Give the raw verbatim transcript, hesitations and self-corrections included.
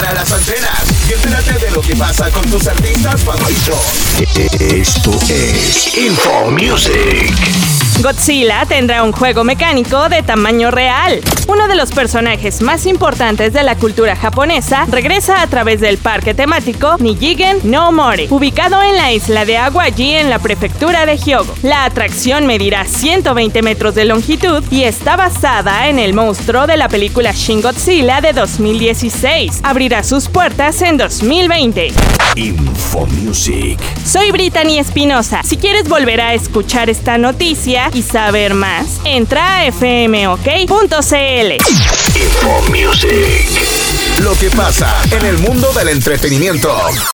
para las antenas y entérate de lo que pasa con tus artistas favoritos. Esto es Info Music. Godzilla tendrá un juego mecánico de tamaño real. Uno de los personajes más importantes de la cultura japonesa regresa a través del parque temático Nijigen no Mori, ubicado en la isla de Awaji en la prefectura de Hyogo. La atracción medirá ciento veinte metros de longitud y está basada en el monstruo de la película Shin Godzilla de dos mil dieciséis. Abrirá sus puertas en dos mil veinte. Info Music. Soy Brittany Espinosa. Si quieres volver a escuchar esta noticia y saber más, entra a f m o k punto c l. Info Music. Lo que pasa en el mundo del entretenimiento.